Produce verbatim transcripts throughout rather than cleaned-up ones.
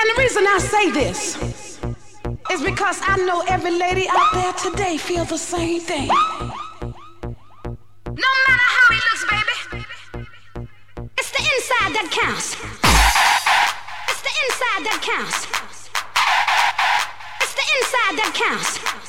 And the reason I say this is because I know every lady out there today feels the same thing. No matter how he looks, baby, it's the inside that counts. It's the inside that counts. It's the inside that counts.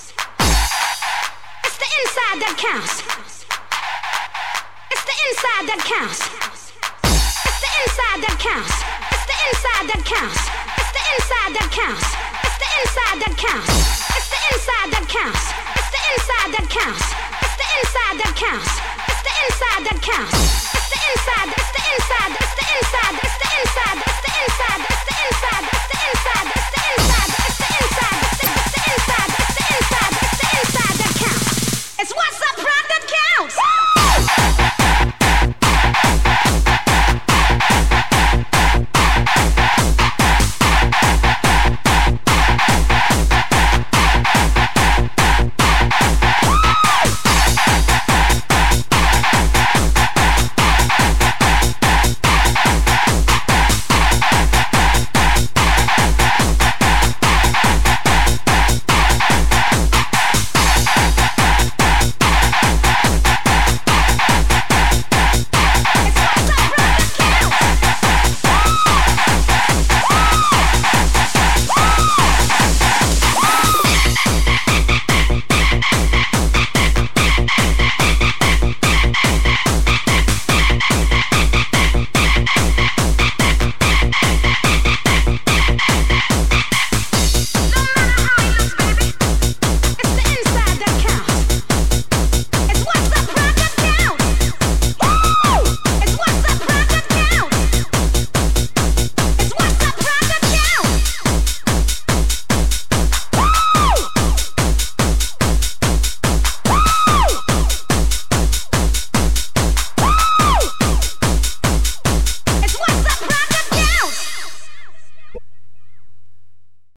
It's the inside that counts. It's the inside that counts. It's the inside that counts. It's the inside that counts. It's the inside that counts. It's the inside that counts. It's the inside that counts. It's the inside that counts. It's the inside that counts. It's the inside that counts. It's the inside. It's the inside. It's the inside. It's the inside. It's the inside. It's the inside.